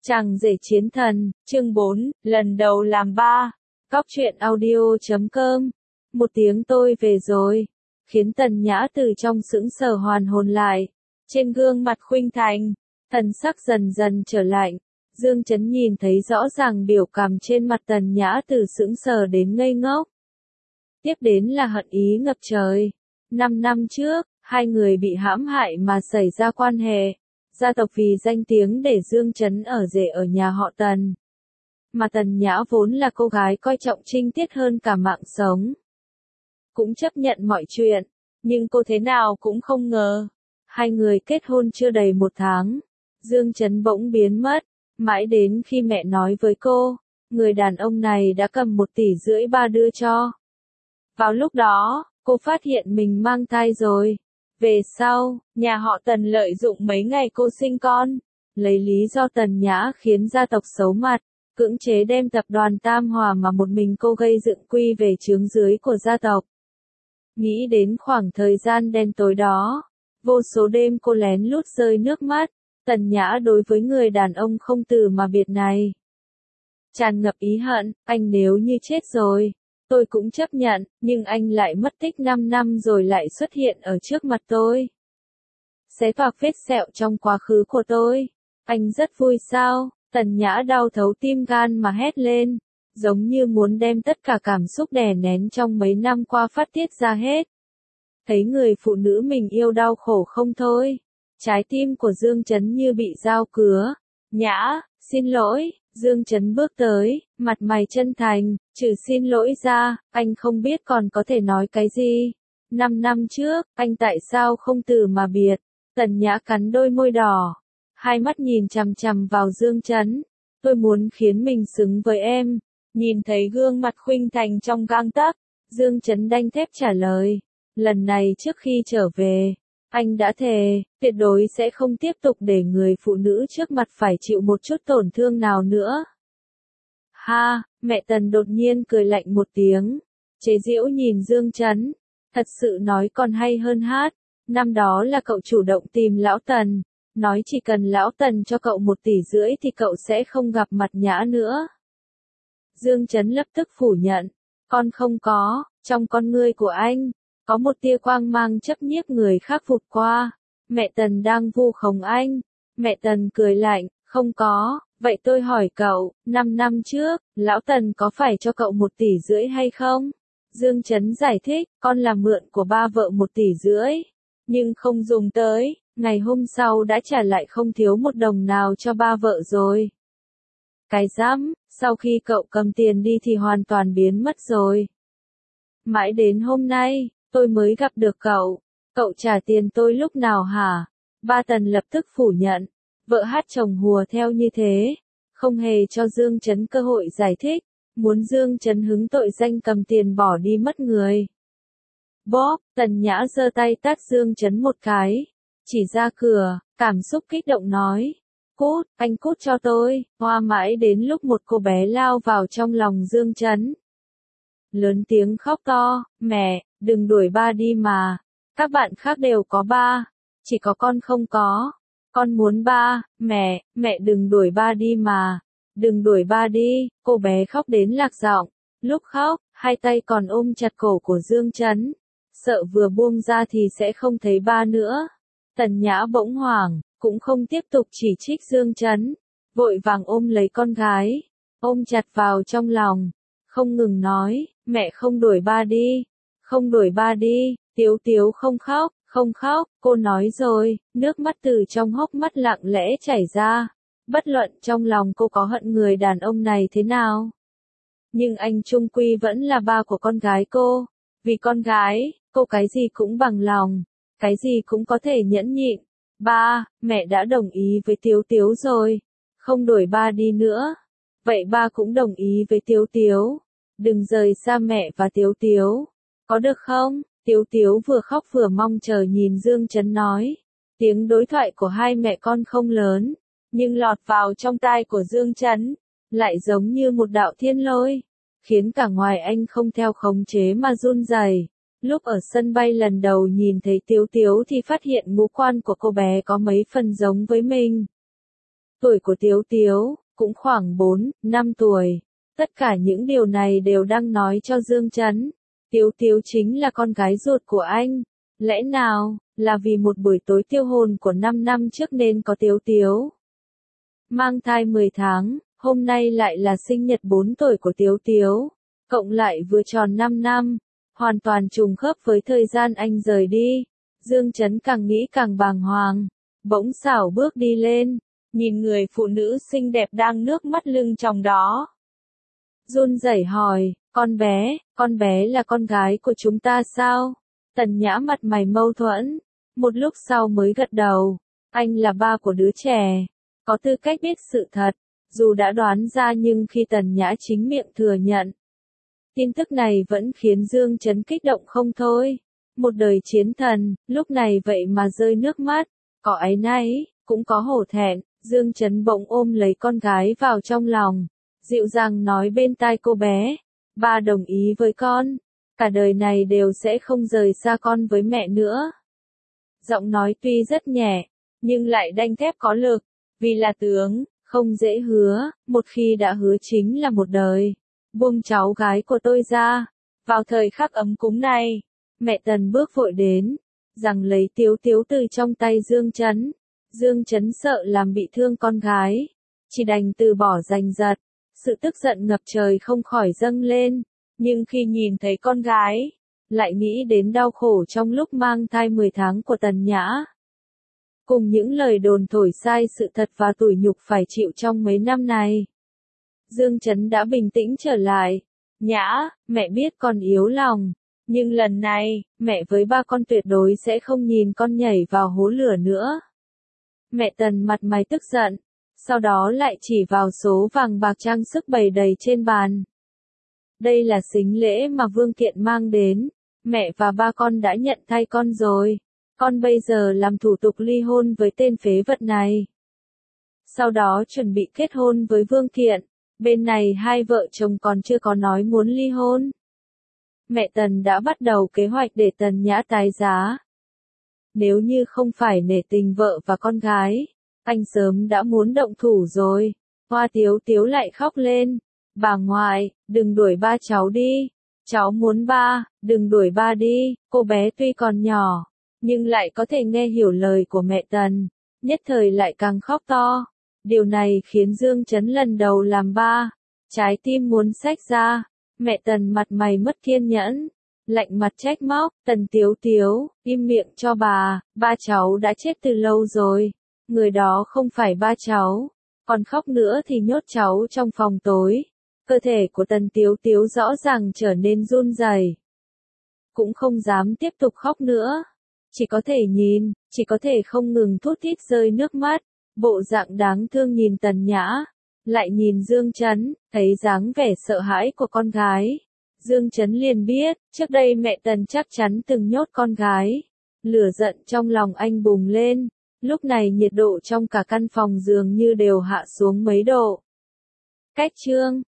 Chàng rể chiến thần, chương 4, lần đầu làm ba. Cóc truyện audio.com. Một tiếng tôi về rồi, khiến Tần Nhã từ trong sững sờ hoàn hồn lại. Trên gương mặt khuynh thành, thần sắc dần dần trở lạnh. Dương Chấn nhìn thấy rõ ràng biểu cảm trên mặt Tần Nhã từ sững sờ đến ngây ngốc. Tiếp đến là hận ý ngập trời. 5 năm trước, hai người bị hãm hại mà xảy ra quan hệ. Gia tộc vì danh tiếng để Dương Chấn ở rể ở nhà họ Tần. Mà Tần Nhã vốn là cô gái coi trọng trinh tiết hơn cả mạng sống. Cũng chấp nhận mọi chuyện, nhưng cô thế nào cũng không ngờ. Hai người kết hôn chưa đầy 1 tháng, Dương Chấn bỗng biến mất, mãi đến khi mẹ nói với cô, người đàn ông này đã cầm 1,5 tỷ ba đưa cho. Vào lúc đó, cô phát hiện mình mang thai rồi. Về sau, nhà họ Tần lợi dụng mấy ngày cô sinh con, lấy lý do Tần Nhã khiến gia tộc xấu mặt, cưỡng chế đem tập đoàn Tam Hòa mà một mình cô gây dựng quy về chướng dưới của gia tộc. Nghĩ đến khoảng thời gian đen tối đó, vô số đêm cô lén lút rơi nước mắt, Tần Nhã đối với người đàn ông không từ mà biệt này. Tràn ngập ý hận, anh nếu như chết rồi, tôi cũng chấp nhận, nhưng anh lại mất tích 5 năm rồi lại xuất hiện ở trước mặt tôi. Xé toạc vết sẹo trong quá khứ của tôi. Anh rất vui sao? Tần Nhã đau thấu tim gan mà hét lên, giống như muốn đem tất cả cảm xúc đè nén trong mấy năm qua phát tiết ra hết. Thấy người phụ nữ mình yêu đau khổ không thôi. Trái tim của Dương Chấn như bị dao cứa. Nhã, xin lỗi. Dương Chấn bước tới, mặt mày chân thành, trừ xin lỗi ra, anh không biết còn có thể nói cái gì. 5 năm trước, anh tại sao không từ mà biệt? Tần Nhã cắn đôi môi đỏ, hai mắt nhìn chằm chằm vào Dương Chấn. Tôi muốn khiến mình xứng với em. Nhìn thấy gương mặt khuynh thành trong gang tấc, Dương Chấn đanh thép trả lời. Lần này trước khi trở về, anh đã thề, tuyệt đối sẽ không tiếp tục để người phụ nữ trước mặt phải chịu một chút tổn thương nào nữa. Ha, mẹ Tần đột nhiên cười lạnh một tiếng, chế giễu nhìn Dương Chấn. Thật sự nói còn hay hơn hát, năm đó là cậu chủ động tìm lão Tần, nói chỉ cần lão Tần cho cậu 1,5 tỷ thì cậu sẽ không gặp mặt Nhã nữa. Dương Chấn lập tức phủ nhận, con không có, trong con ngươi của anh, có một tia quang mang chấp nhiếp người khác vụt qua. Mẹ Tần đang vu khống anh. Mẹ Tần cười lạnh, không có, vậy tôi hỏi cậu, 5 năm trước, lão Tần có phải cho cậu 1,5 tỷ hay không? Dương Chấn giải thích, con là mượn của ba vợ 1,5 tỷ, nhưng không dùng tới, ngày hôm sau đã trả lại không thiếu 1 đồng nào cho ba vợ rồi. Cái rắm, sau khi cậu cầm tiền đi thì hoàn toàn biến mất rồi. Mãi đến hôm nay, tôi mới gặp được cậu. Cậu trả tiền tôi lúc nào hả? Ba Tần lập tức phủ nhận. Vợ hát chồng hùa theo như thế. Không hề cho Dương Chấn cơ hội giải thích. Muốn Dương Chấn hứng tội danh cầm tiền bỏ đi mất người. Bóp, Tần Nhã giơ tay tát Dương Chấn một cái. Chỉ ra cửa, cảm xúc kích động nói. Cút, anh cút cho tôi. Hoa mãi đến lúc một cô bé lao vào trong lòng Dương Chấn. Lớn tiếng khóc to, mẹ, đừng đuổi ba đi mà. Các bạn khác đều có ba, chỉ có con không có. Con muốn ba, mẹ đừng đuổi ba đi mà. Đừng đuổi ba đi, cô bé khóc đến lạc giọng. Lúc khóc, hai tay còn ôm chặt cổ của Dương Chấn. Sợ vừa buông ra thì sẽ không thấy ba nữa. Tần Nhã bỗng hoảng, cũng không tiếp tục chỉ trích Dương Chấn. Vội vàng ôm lấy con gái, ôm chặt vào trong lòng. Không ngừng nói, mẹ không đuổi ba đi, không đuổi ba đi, Tiếu Tiếu không khóc, không khóc, cô nói rồi, nước mắt từ trong hốc mắt lặng lẽ chảy ra. Bất luận trong lòng cô có hận người đàn ông này thế nào, nhưng anh chung quy vẫn là ba của con gái cô. Vì con gái, cô cái gì cũng bằng lòng, cái gì cũng có thể nhẫn nhịn. Ba, mẹ đã đồng ý với Tiếu Tiếu rồi, không đuổi ba đi nữa. Vậy ba cũng đồng ý với Tiếu Tiếu. Đừng rời xa mẹ và Tiếu Tiếu. Có được không? Tiếu Tiếu vừa khóc vừa mong chờ nhìn Dương Chấn nói. Tiếng đối thoại của hai mẹ con không lớn, nhưng lọt vào trong tai của Dương Chấn, lại giống như một đạo thiên lôi, khiến cả ngoài anh không theo khống chế mà run rẩy. Lúc ở sân bay lần đầu nhìn thấy Tiếu Tiếu thì phát hiện ngũ quan của cô bé có mấy phần giống với mình. Tuổi của Tiếu Tiếu, cũng khoảng 4, 5 tuổi. Tất cả những điều này đều đang nói cho Dương Chấn. Tiếu Tiếu chính là con gái ruột của anh. Lẽ nào, là vì một buổi tối tiêu hồn của 5 năm trước nên có Tiếu Tiếu. Mang thai 10 tháng, hôm nay lại là sinh nhật 4 tuổi của Tiếu Tiếu. Cộng lại vừa tròn 5 năm, hoàn toàn trùng khớp với thời gian anh rời đi. Dương Chấn càng nghĩ càng bàng hoàng. Bỗng xảo bước đi lên, nhìn người phụ nữ xinh đẹp đang nước mắt lưng tròng đó. Run rẩy hỏi, con bé là con gái của chúng ta sao? Tần Nhã mặt mày mâu thuẫn, một lúc sau mới gật đầu, anh là ba của đứa trẻ, có tư cách biết sự thật, dù đã đoán ra nhưng khi Tần Nhã chính miệng thừa nhận. Tin tức này vẫn khiến Dương Chấn kích động không thôi. Một đời chiến thần, lúc này vậy mà rơi nước mắt, có áy náy, cũng có hổ thẹn. Dương Chấn bỗng ôm lấy con gái vào trong lòng, dịu dàng nói bên tai cô bé, ba đồng ý với con, cả đời này đều sẽ không rời xa con với mẹ nữa. Giọng nói tuy rất nhẹ, nhưng lại đanh thép có lực, vì là tướng, không dễ hứa, một khi đã hứa chính là một đời. Buông cháu gái của tôi ra. Vào thời khắc ấm cúng này, mẹ Tần bước vội đến, giằng lấy Tiếu Tiếu từ trong tay Dương Chấn. Dương Chấn sợ làm bị thương con gái, chỉ đành từ bỏ giành giật, sự tức giận ngập trời không khỏi dâng lên, nhưng khi nhìn thấy con gái, lại nghĩ đến đau khổ trong lúc mang thai 10 tháng của Tần Nhã. Cùng những lời đồn thổi sai sự thật và tủi nhục phải chịu trong mấy năm này. Dương Chấn đã bình tĩnh trở lại. Nhã, mẹ biết con yếu lòng, nhưng lần này, mẹ với ba con tuyệt đối sẽ không nhìn con nhảy vào hố lửa nữa. Mẹ Tần mặt mày tức giận, sau đó lại chỉ vào số vàng bạc trang sức bày đầy trên bàn. Đây là sính lễ mà Vương Kiện mang đến, mẹ và ba con đã nhận thay con rồi, con bây giờ làm thủ tục ly hôn với tên phế vật này. Sau đó chuẩn bị kết hôn với Vương Kiện, bên này hai vợ chồng còn chưa có nói muốn ly hôn. Mẹ Tần đã bắt đầu kế hoạch để Tần Nhã tái giá. Nếu như không phải nể tình vợ và con gái, anh sớm đã muốn động thủ rồi. Hoa Tiếu Tiếu lại khóc lên. Bà ngoại, đừng đuổi ba cháu đi. Cháu muốn ba, đừng đuổi ba đi. Cô bé tuy còn nhỏ, nhưng lại có thể nghe hiểu lời của mẹ Tần. Nhất thời lại càng khóc to. Điều này khiến Dương Chấn lần đầu làm ba, trái tim muốn xách ra. Mẹ Tần mặt mày mất kiên nhẫn, lạnh mặt trách móc, Tần Tiếu Tiếu, im miệng cho bà, ba cháu đã chết từ lâu rồi, người đó không phải ba cháu, còn khóc nữa thì nhốt cháu trong phòng tối. Cơ thể của Tần Tiếu Tiếu rõ ràng trở nên run rẩy, cũng không dám tiếp tục khóc nữa, chỉ có thể nhìn, chỉ có thể không ngừng thút thít rơi nước mắt, bộ dạng đáng thương nhìn Tần Nhã. Lại nhìn Dương Chấn, thấy dáng vẻ sợ hãi của con gái. Dương Chấn liền biết, trước đây mẹ Tần chắc chắn từng nhốt con gái. Lửa giận trong lòng anh bùng lên, lúc này nhiệt độ trong cả căn phòng dường như đều hạ xuống mấy độ. Cách chương